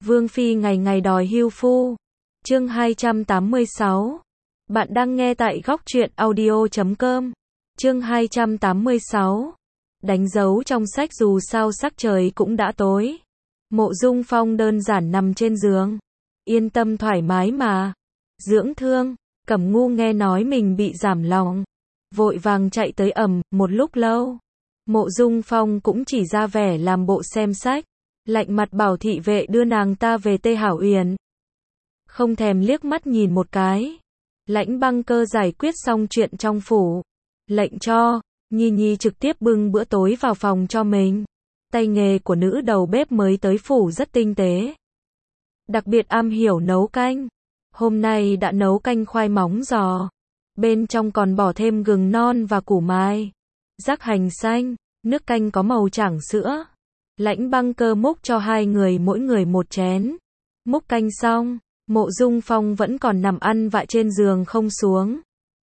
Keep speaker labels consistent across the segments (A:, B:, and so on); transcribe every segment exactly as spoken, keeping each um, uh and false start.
A: Vương Phi ngày ngày đòi hưu phu. Chương hai trăm tám mươi sáu. Bạn đang nghe tại góc truyện audio chấm com. Chương hai trăm tám mươi sáu. Đánh dấu trong sách dù sao sắc trời cũng đã tối. Mộ Dung Phong đơn giản nằm trên giường. Yên tâm thoải mái mà. Dưỡng thương. Cẩm Ngu nghe nói mình bị giảm lòng. Vội vàng chạy tới ẩm, một lúc lâu. Mộ Dung Phong cũng chỉ ra vẻ làm bộ xem sách. Lạnh mặt bảo thị vệ đưa nàng ta về Tê Hảo Uyển. Không thèm liếc mắt nhìn một cái. Lãnh Băng Cơ giải quyết xong chuyện trong phủ. Lệnh cho Nhi Nhi trực tiếp bưng bữa tối vào phòng cho mình. Tay nghề của nữ đầu bếp mới tới phủ rất tinh tế. Đặc biệt am hiểu nấu canh. Hôm nay đã nấu canh khoai móng giò. Bên trong còn bỏ thêm gừng non và củ mai. Rắc hành xanh. Nước canh có màu trắng sữa. Lãnh Băng Cơ múc cho hai người mỗi người một chén. Múc canh xong, Mộ Dung Phong vẫn còn nằm ăn vạ trên giường không xuống.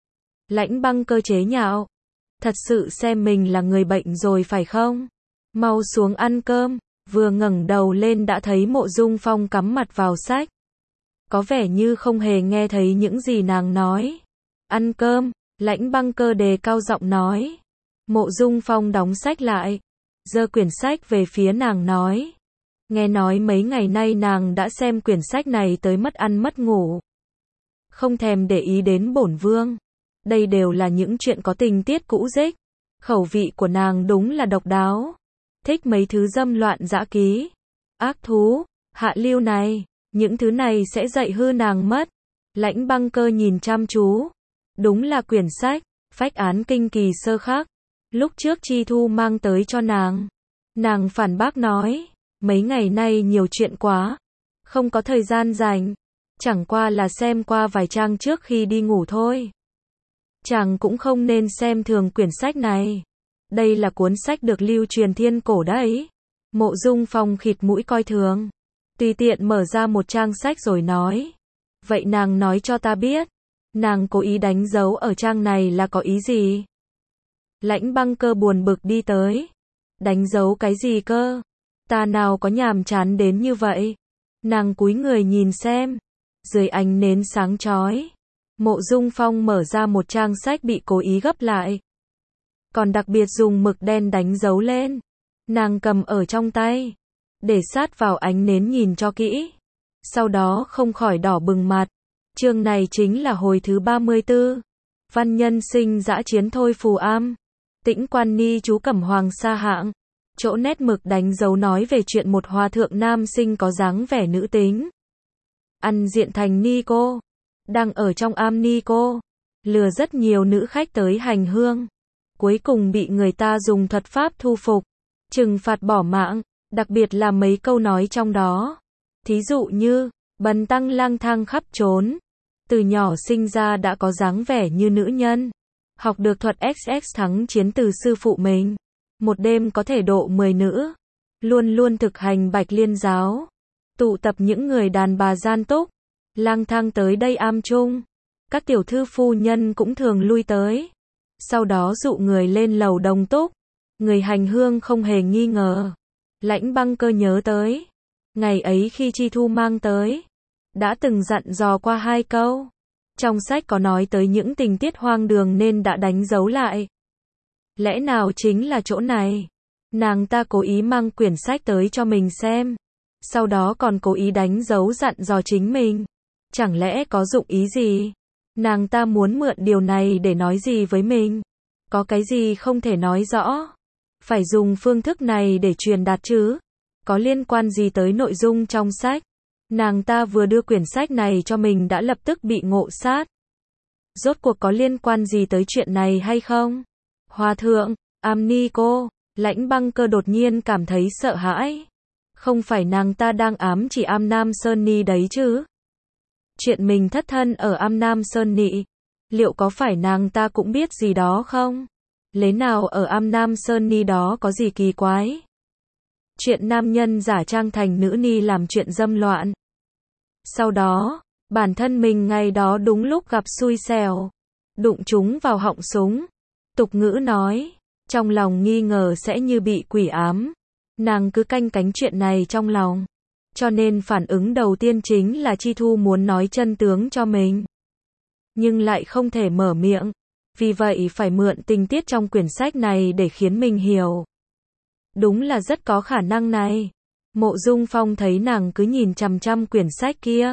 A: Lãnh Băng Cơ chế nhạo. Thật sự xem mình là người bệnh rồi phải không? Mau xuống ăn cơm. Vừa ngẩng đầu lên đã thấy Mộ Dung Phong cắm mặt vào sách. Có vẻ như không hề nghe thấy những gì nàng nói. Ăn cơm, Lãnh Băng Cơ đề cao giọng nói. Mộ Dung Phong đóng sách lại. Giơ quyển sách về phía nàng nói. Nghe nói mấy ngày nay nàng đã xem quyển sách này tới mất ăn mất ngủ. Không thèm để ý đến bổn vương. Đây đều là những chuyện có tình tiết cũ rích. Khẩu vị của nàng đúng là độc đáo. Thích mấy thứ dâm loạn dã ký. Ác thú, hạ lưu này. Những thứ này sẽ dạy hư nàng mất. Lãnh Băng Cơ nhìn chăm chú. Đúng là quyển sách, phách án kinh kỳ sơ khắc. Lúc trước Chi Thu mang tới cho nàng. Nàng phản bác nói. Mấy ngày nay nhiều chuyện quá. Không có thời gian rảnh. Chẳng qua là xem qua vài trang trước khi đi ngủ thôi. Chàng cũng không nên xem thường quyển sách này. Đây là cuốn sách được lưu truyền thiên cổ đấy. Mộ Dung Phong khịt mũi coi thường. Tùy tiện mở ra một trang sách rồi nói. Vậy nàng nói cho ta biết. Nàng cố ý đánh dấu ở trang này là có ý gì? Lãnh Băng Cơ buồn bực đi tới. Đánh dấu cái gì cơ? Ta nào có nhàm chán đến như vậy? Nàng cúi người nhìn xem. Dưới ánh nến sáng chói. Mộ Dung Phong mở ra một trang sách bị cố ý gấp lại. Còn đặc biệt dùng mực đen đánh dấu lên. Nàng cầm ở trong tay. Để sát vào ánh nến nhìn cho kỹ. Sau đó không khỏi đỏ bừng mặt. Chương này chính là hồi thứ ba mươi tư. Văn nhân sinh dã chiến thôi phù am. Tĩnh Quan Ni chú Cẩm Hoàng sa hạng. Chỗ nét mực đánh dấu nói về chuyện một hòa thượng nam sinh có dáng vẻ nữ tính. Ăn diện thành ni cô. Đang ở trong am ni cô. Lừa rất nhiều nữ khách tới hành hương. Cuối cùng bị người ta dùng thuật pháp thu phục. Trừng phạt bỏ mạng. Đặc biệt là mấy câu nói trong đó. Thí dụ như, bần tăng lang thang khắp trốn. Từ nhỏ sinh ra đã có dáng vẻ như nữ nhân. Học được thuật ích ích thắng chiến từ sư phụ mình. Một đêm có thể độ mười nữ. Luôn luôn thực hành Bạch Liên giáo. Tụ tập những người đàn bà gian túc. Lang thang tới đây am chung. Các tiểu thư phu nhân cũng thường lui tới. Sau đó dụ người lên lầu đồng túc. Người hành hương không hề nghi ngờ. Lãnh Băng Cơ nhớ tới. Ngày ấy khi Chi Thu mang tới. Đã từng dặn dò qua hai câu. Trong sách có nói tới những tình tiết hoang đường nên đã đánh dấu lại. Lẽ nào chính là chỗ này? Nàng ta cố ý mang quyển sách tới cho mình xem. Sau đó còn cố ý đánh dấu dặn dò chính mình. Chẳng lẽ có dụng ý gì? Nàng ta muốn mượn điều này để nói gì với mình? Có cái gì không thể nói rõ? Phải dùng phương thức này để truyền đạt chứ? Có liên quan gì tới nội dung trong sách? Nàng ta vừa đưa quyển sách này cho mình đã lập tức bị ngộ sát. Rốt cuộc có liên quan gì tới chuyện này hay không? Hòa thượng, am ni cô, Lãnh Băng Cơ đột nhiên cảm thấy sợ hãi. Không phải nàng ta đang ám chỉ am Nam Sơn Ni đấy chứ? Chuyện mình thất thân ở am Nam Sơn Nị. Liệu có phải nàng ta cũng biết gì đó không? Lẽ nào ở am Nam Sơn Ni đó có gì kỳ quái? Chuyện nam nhân giả trang thành nữ ni làm chuyện dâm loạn. Sau đó, bản thân mình ngày đó đúng lúc gặp xui xẻo. Đụng chúng vào họng súng. Tục ngữ nói, trong lòng nghi ngờ sẽ như bị quỷ ám. Nàng cứ canh cánh chuyện này trong lòng. cho nên phản ứng đầu tiên chính là Chi Thu muốn nói chân tướng cho mình. Nhưng lại không thể mở miệng, vì vậy phải mượn tình tiết trong quyển sách này để khiến mình hiểu. Đúng là rất có khả năng này. Mộ Dung Phong thấy nàng cứ nhìn chằm chằm quyển sách kia.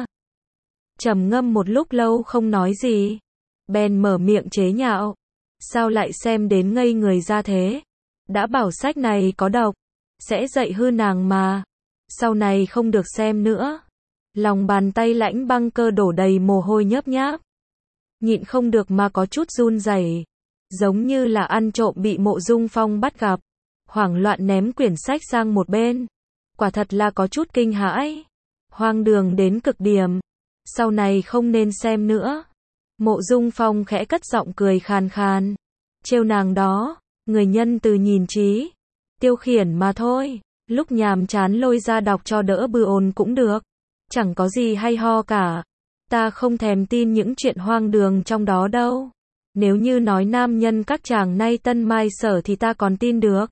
A: Trầm ngâm một lúc lâu không nói gì. Bèn mở miệng chế nhạo. Sao lại xem đến ngây người ra thế? Đã bảo sách này có độc, sẽ dạy hư nàng mà. Sau này không được xem nữa. Lòng bàn tay Lãnh Băng Cơ đổ đầy mồ hôi nhớp nháp. Nhịn không được mà có chút run rẩy, giống như là ăn trộm bị Mộ Dung Phong bắt gặp. Hoảng loạn ném quyển sách sang một bên. Quả thật là có chút kinh hãi. Hoang đường đến cực điểm. Sau này không nên xem nữa. Mộ Dung Phong khẽ cất giọng cười khàn khàn. Trêu nàng đó, người nhân từ nhìn trí. Tiêu khiển mà thôi. Lúc nhàm chán lôi ra đọc cho đỡ bư ồn cũng được. Chẳng có gì hay ho cả. Ta không thèm tin những chuyện hoang đường trong đó đâu. Nếu như nói nam nhân các chàng nay tân mai sở thì ta còn tin được.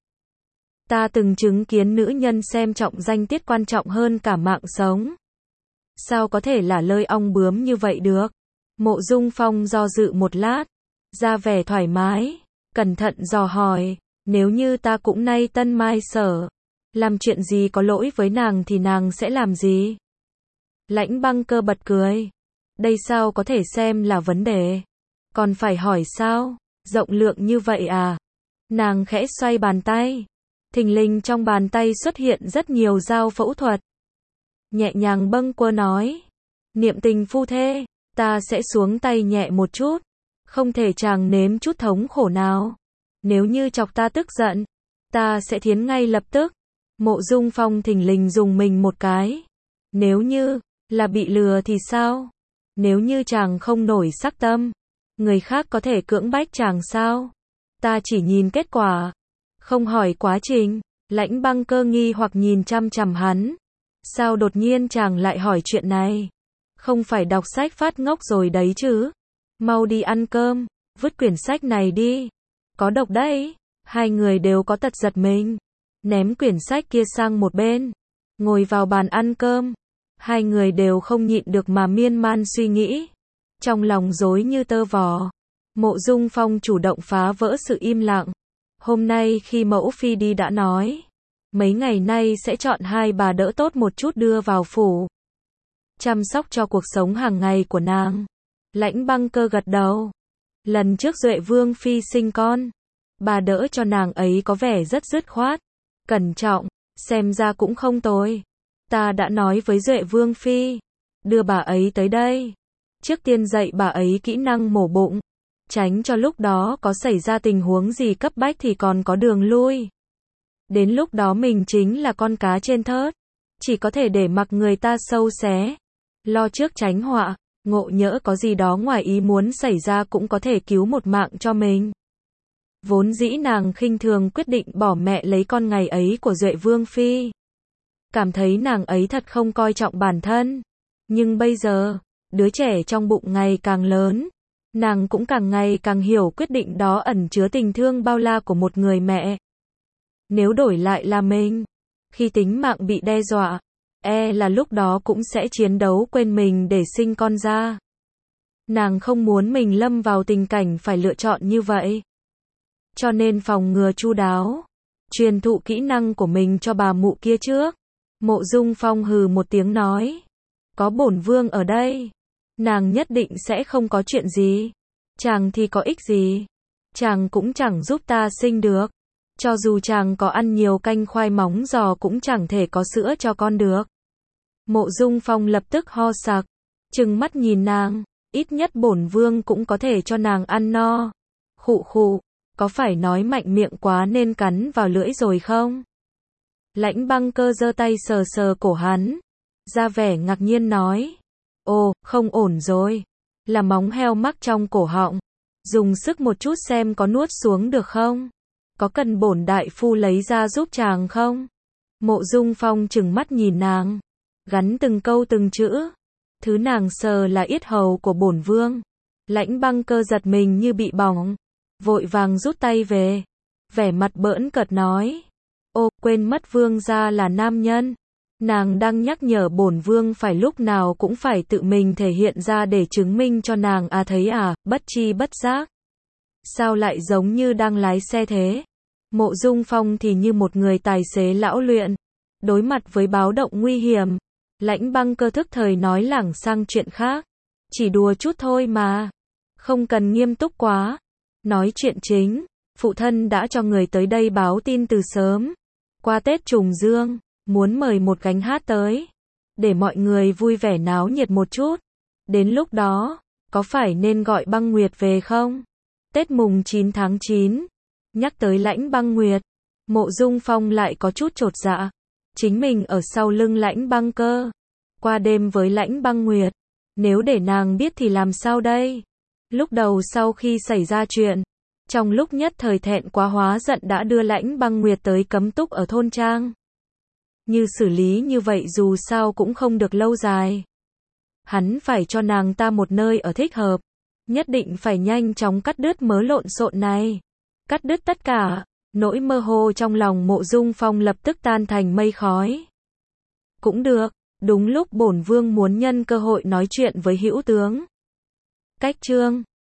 A: Ta từng chứng kiến nữ nhân xem trọng danh tiết quan trọng hơn cả mạng sống. Sao có thể là lơi ong bướm như vậy được? Mộ Dung Phong do dự một lát, ra vẻ thoải mái, cẩn thận dò hỏi, nếu như ta cũng nay tân mai sở, làm chuyện gì có lỗi với nàng thì nàng sẽ làm gì? Lãnh Băng Cơ bật cười. Đây sao có thể xem là vấn đề? Còn phải hỏi sao? Rộng lượng như vậy à? Nàng khẽ xoay bàn tay. Thình lình trong bàn tay xuất hiện rất nhiều dao phẫu thuật. Nhẹ nhàng bâng quơ nói. Niệm tình phu thê, ta sẽ xuống tay nhẹ một chút. Không thể chàng nếm chút thống khổ nào. Nếu như chọc ta tức giận, ta sẽ thiến ngay lập tức. Mộ Dung Phong thình lình dùng mình một cái. Nếu như là bị lừa thì sao? Nếu như chàng không nổi sắc tâm, người khác có thể cưỡng bách chàng sao? Ta chỉ nhìn kết quả, không hỏi quá trình. Lãnh Băng Cơ nghi hoặc nhìn chăm chằm hắn. Sao đột nhiên chàng lại hỏi chuyện này? Không phải đọc sách phát ngốc rồi đấy chứ? Mau đi ăn cơm, vứt quyển sách này đi. Có độc đấy. Hai người đều có tật giật mình. Ném quyển sách kia sang một bên. Ngồi vào bàn ăn cơm. Hai người đều không nhịn được mà miên man suy nghĩ. Trong lòng rối như tơ vò. Mộ Dung Phong chủ động phá vỡ sự im lặng. Hôm nay khi mẫu phi đi đã nói. Mấy ngày nay sẽ chọn hai bà đỡ tốt một chút đưa vào phủ. Chăm sóc cho cuộc sống hàng ngày của nàng. Lãnh Băng Cơ gật đầu. Lần trước Duệ Vương phi sinh con, bà đỡ cho nàng ấy có vẻ rất dứt khoát, cẩn trọng, xem ra cũng không tồi. Ta đã nói với Duệ Vương phi, đưa bà ấy tới đây. Trước tiên dạy bà ấy kỹ năng mổ bụng, tránh cho lúc đó có xảy ra tình huống gì cấp bách thì còn có đường lui. Đến lúc đó mình chính là con cá trên thớt, chỉ có thể để mặc người ta sâu xé. Lo trước tránh họa, ngộ nhỡ có gì đó ngoài ý muốn xảy ra cũng có thể cứu một mạng cho mình. Vốn dĩ nàng khinh thường quyết định bỏ mẹ lấy con ngày ấy của Duệ Vương phi. Cảm thấy nàng ấy thật không coi trọng bản thân. Nhưng bây giờ, đứa trẻ trong bụng ngày càng lớn, nàng cũng càng ngày càng hiểu quyết định đó ẩn chứa tình thương bao la của một người mẹ. Nếu đổi lại là mình, khi tính mạng bị đe dọa, e là lúc đó cũng sẽ chiến đấu quên mình để sinh con ra. Nàng không muốn mình lâm vào tình cảnh phải lựa chọn như vậy. Cho nên phòng ngừa chu đáo, truyền thụ kỹ năng của mình cho bà mụ kia trước. Mộ Dung Phong hừ một tiếng nói. Có bổn vương ở đây, nàng nhất định sẽ không có chuyện gì. Chàng thì có ích gì? Chàng cũng chẳng giúp ta sinh được. Cho dù chàng có ăn nhiều canh khoai móng giò cũng chẳng thể có sữa cho con được. Mộ Dung Phong lập tức ho sặc, trừng mắt nhìn nàng. Ít nhất bổn vương cũng có thể cho nàng ăn no. Khụ khụ, có phải nói mạnh miệng quá nên cắn vào lưỡi rồi không? Lãnh Băng Cơ giơ tay sờ sờ cổ hắn, ra vẻ ngạc nhiên nói. Ồ, không ổn rồi. Là móng heo mắc trong cổ họng. Dùng sức một chút xem có nuốt xuống được không? Có cần bổn đại phu lấy ra giúp chàng không? Mộ Dung Phong trừng mắt nhìn nàng, gắn từng câu từng chữ. Thứ nàng sờ là yết hầu của bổn vương. Lãnh Băng Cơ giật mình như bị bỏng, vội vàng rút tay về, vẻ mặt bỡn cợt nói. Ô, quên mất vương gia là nam nhân. Nàng đang nhắc nhở bổn vương phải lúc nào cũng phải tự mình thể hiện ra để chứng minh cho nàng à thấy à, bất chi bất giác. Sao lại giống như đang lái xe thế? Mộ Dung Phong thì như một người tài xế lão luyện. Đối mặt với báo động nguy hiểm, Lãnh Băng Cơ thức thời nói lảng sang chuyện khác. Chỉ đùa chút thôi mà. Không cần nghiêm túc quá. Nói chuyện chính, phụ thân đã cho người tới đây báo tin từ sớm. Qua Tết Trùng Dương, muốn mời một gánh hát tới. Để mọi người vui vẻ náo nhiệt một chút. Đến lúc đó, có phải nên gọi Băng Nguyệt về không? Tết mùng chín tháng chín. Nhắc tới Lãnh Băng Nguyệt, Mộ Dung Phong lại có chút chột dạ. Chính mình ở sau lưng Lãnh Băng Cơ. Qua đêm với Lãnh Băng Nguyệt. Nếu để nàng biết thì làm sao đây? Lúc đầu sau khi xảy ra chuyện, trong lúc nhất thời thẹn quá hóa giận đã đưa Lãnh Băng Nguyệt tới cấm túc ở thôn trang. Như xử lý như vậy dù sao cũng không được lâu dài. Hắn phải cho nàng ta một nơi ở thích hợp. Nhất định phải nhanh chóng cắt đứt mớ lộn xộn này. Cắt đứt tất cả. Nỗi mơ hồ trong lòng Mộ Dung Phong lập tức tan thành mây khói. Cũng được. Đúng lúc bổn vương muốn nhân cơ hội nói chuyện với hữu tướng. Cách chương